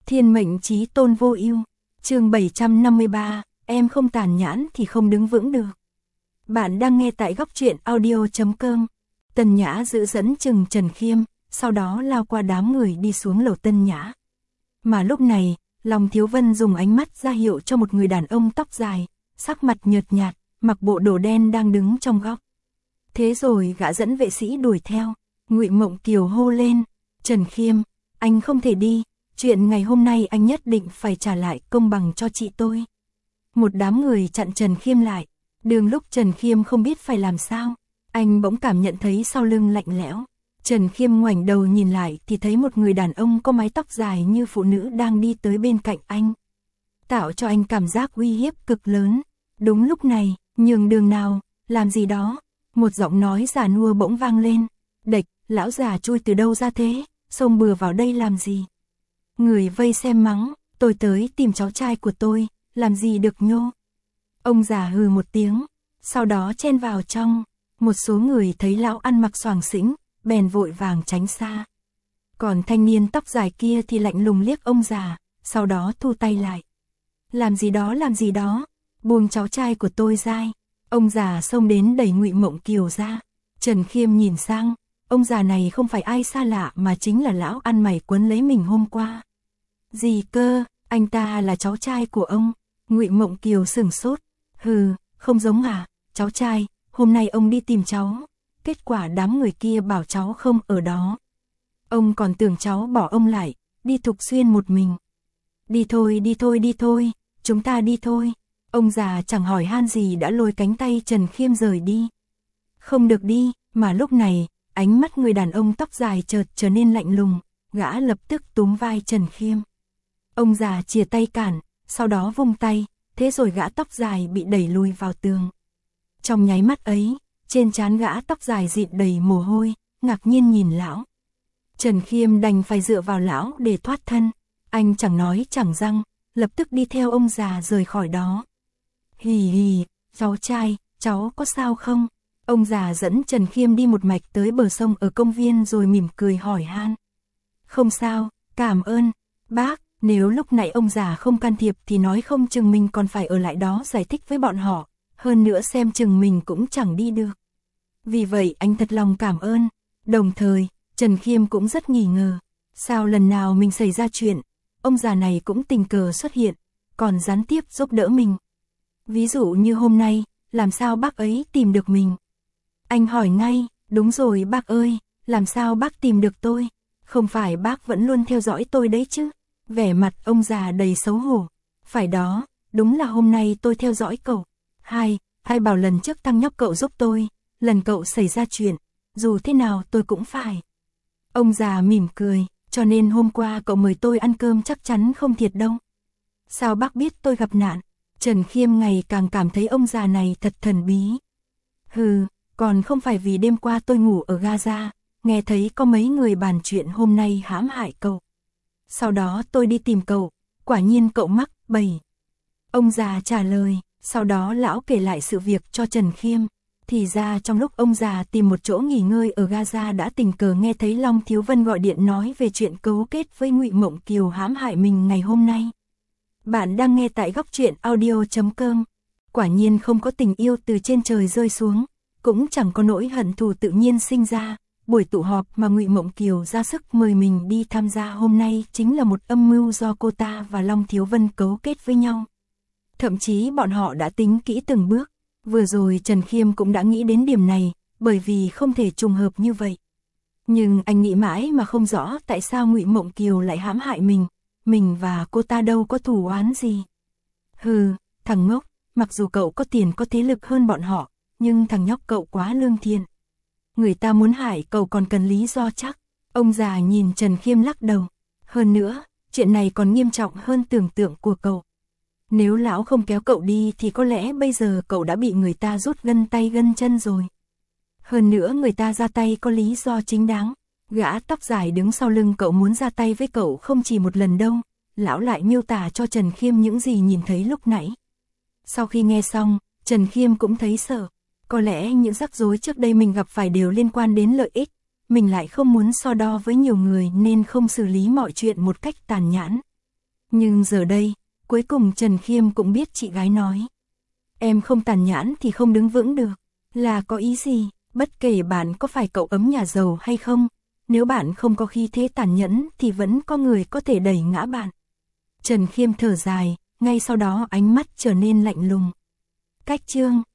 Thiên mệnh chí tôn vô ưu. Chương 753, em không tàn nhẫn thì không đứng vững được. Bạn đang nghe tại góc truyện audio.com. Tần Nhã giữ dẫn chừng Trần Khiêm, sau đó lao qua đám người đi xuống lầu Tân Nhã. Mà lúc này, Long Thiếu Vân dùng ánh mắt ra hiệu cho một người đàn ông tóc dài, sắc mặt nhợt nhạt, mặc bộ đồ đen đang đứng trong góc. Thế rồi gã dẫn vệ sĩ đuổi theo, Ngụy Mộng Kiều hô lên, Trần Khiêm, anh không thể đi, chuyện ngày hôm nay anh nhất định phải trả lại công bằng cho chị tôi. Một đám người chặn Trần Khiêm lại, đường lúc Trần Khiêm không biết phải làm sao, anh bỗng cảm nhận thấy sau lưng lạnh lẽo. Trần Khiêm ngoảnh đầu nhìn lại thì thấy một người đàn ông có mái tóc dài như phụ nữ đang đi tới bên cạnh anh, tạo cho anh cảm giác uy hiếp cực lớn. Đúng lúc này, nhường đường nào, làm gì đó, một giọng nói già nua bỗng vang lên, địch, lão già chui từ đâu ra thế, xông bừa vào đây làm gì? Người vây xem mắng, tôi tới tìm cháu trai của tôi, làm gì được nhô. Ông già hừ một tiếng, sau đó chen vào trong, một số người thấy lão ăn mặc xoàng xĩnh, bèn vội vàng tránh xa. Còn thanh niên tóc dài kia thì lạnh lùng liếc ông già, sau đó thu tay lại. Làm gì đó, buông cháu trai của tôi ra. Ông già xông đến đẩy Ngụy Mộng Kiều ra. Trần Khiêm nhìn sang, ông già này không phải ai xa lạ mà chính là lão ăn mày quấn lấy mình hôm qua. Gì cơ, anh ta là cháu trai của ông? Ngụy Mộng Kiều sửng sốt. Hừ, không giống à, cháu trai, hôm nay ông đi tìm cháu, kết quả đám người kia bảo cháu không ở đó. Ông còn tưởng cháu bỏ ông lại, đi Thục Xuyên một mình. Đi thôi, chúng ta đi thôi. Ông già chẳng hỏi han gì đã lôi cánh tay Trần Khiêm rời đi. Không được đi, mà lúc này, ánh mắt người đàn ông tóc dài chợt trở nên lạnh lùng, gã lập tức túm vai Trần Khiêm. Ông già chìa tay cản, sau đó vung tay, thế rồi gã tóc dài bị đẩy lùi vào tường. Trong nháy mắt ấy, trên trán gã tóc dài dịn đầy mồ hôi, ngạc nhiên nhìn lão. Trần Khiêm đành phải dựa vào lão để thoát thân, anh chẳng nói chẳng rằng, lập tức đi theo ông già rời khỏi đó. Hì hì, cháu trai, cháu có sao không? Ông già dẫn Trần Khiêm đi một mạch tới bờ sông ở công viên rồi mỉm cười hỏi han. Không sao, cảm ơn, bác, nếu lúc nãy ông già không can thiệp thì nói không chừng mình còn phải ở lại đó giải thích với bọn họ, hơn nữa xem chừng mình cũng chẳng đi được. Vì vậy anh thật lòng cảm ơn, đồng thời, Trần Khiêm cũng rất nghi ngờ, sao lần nào mình xảy ra chuyện, ông già này cũng tình cờ xuất hiện, còn gián tiếp giúp đỡ mình. Ví dụ như hôm nay, làm sao bác ấy tìm được mình? Anh hỏi ngay, đúng rồi bác ơi, làm sao bác tìm được tôi? Không phải bác vẫn luôn theo dõi tôi đấy chứ? Vẻ mặt ông già đầy xấu hổ. Phải đó, đúng là hôm nay tôi theo dõi cậu. Hai bảo lần trước thằng nhóc cậu giúp tôi, lần cậu xảy ra chuyện, dù thế nào tôi cũng phải. Ông già mỉm cười, cho nên hôm qua cậu mời tôi ăn cơm chắc chắn không thiệt đâu. Sao bác biết tôi gặp nạn? Trần Khiêm ngày càng cảm thấy ông già này thật thần bí. Hừ, còn không phải vì đêm qua tôi ngủ ở Gaza, nghe thấy có mấy người bàn chuyện hôm nay hãm hại cậu. Sau đó tôi đi tìm cậu, quả nhiên cậu mắc bẫy. Ông già trả lời, sau đó lão kể lại sự việc cho Trần Khiêm. Thì ra trong lúc ông già tìm một chỗ nghỉ ngơi ở Gaza đã tình cờ nghe thấy Long Thiếu Vân gọi điện nói về chuyện cấu kết với Ngụy Mộng Kiều hãm hại mình ngày hôm nay. Bạn đang nghe tại góc truyện audio.com. Quả nhiên không có tình yêu từ trên trời rơi xuống, cũng chẳng có nỗi hận thù tự nhiên sinh ra. Buổi tụ họp mà Ngụy Mộng Kiều ra sức mời mình đi tham gia hôm nay chính là một âm mưu do cô ta và Long Thiếu Vân cấu kết với nhau. Thậm chí bọn họ đã tính kỹ từng bước. Vừa rồi Trần Khiêm cũng đã nghĩ đến điểm này, bởi vì không thể trùng hợp như vậy. Nhưng anh nghĩ mãi mà không rõ tại sao Ngụy Mộng Kiều lại hãm hại mình và cô ta đâu có thù oán gì. Hừ, thằng ngốc, mặc dù cậu có tiền có thế lực hơn bọn họ, nhưng thằng nhóc cậu quá lương thiện. Người ta muốn hại cậu còn cần lý do chắc. Ông già nhìn Trần Khiêm lắc đầu. Hơn nữa, chuyện này còn nghiêm trọng hơn tưởng tượng của cậu. Nếu lão không kéo cậu đi thì có lẽ bây giờ cậu đã bị người ta rút gân tay gân chân rồi. Hơn nữa người ta ra tay có lý do chính đáng. Gã tóc dài đứng sau lưng cậu muốn ra tay với cậu không chỉ một lần đâu. Lão lại miêu tả cho Trần Khiêm những gì nhìn thấy lúc nãy. Sau khi nghe xong, Trần Khiêm cũng thấy sợ. Có lẽ những rắc rối trước đây mình gặp phải đều liên quan đến lợi ích. Mình lại không muốn so đo với nhiều người nên không xử lý mọi chuyện một cách tàn nhẫn. Nhưng giờ đây, cuối cùng Trần Khiêm cũng biết chị gái nói. Em không tàn nhẫn thì không đứng vững được. Là có ý gì? Bất kể bạn có phải cậu ấm nhà giàu hay không, nếu bạn không có khí thế tàn nhẫn thì vẫn có người có thể đẩy ngã bạn. Trần Khiêm thở dài, ngay sau đó ánh mắt trở nên lạnh lùng. Cách chương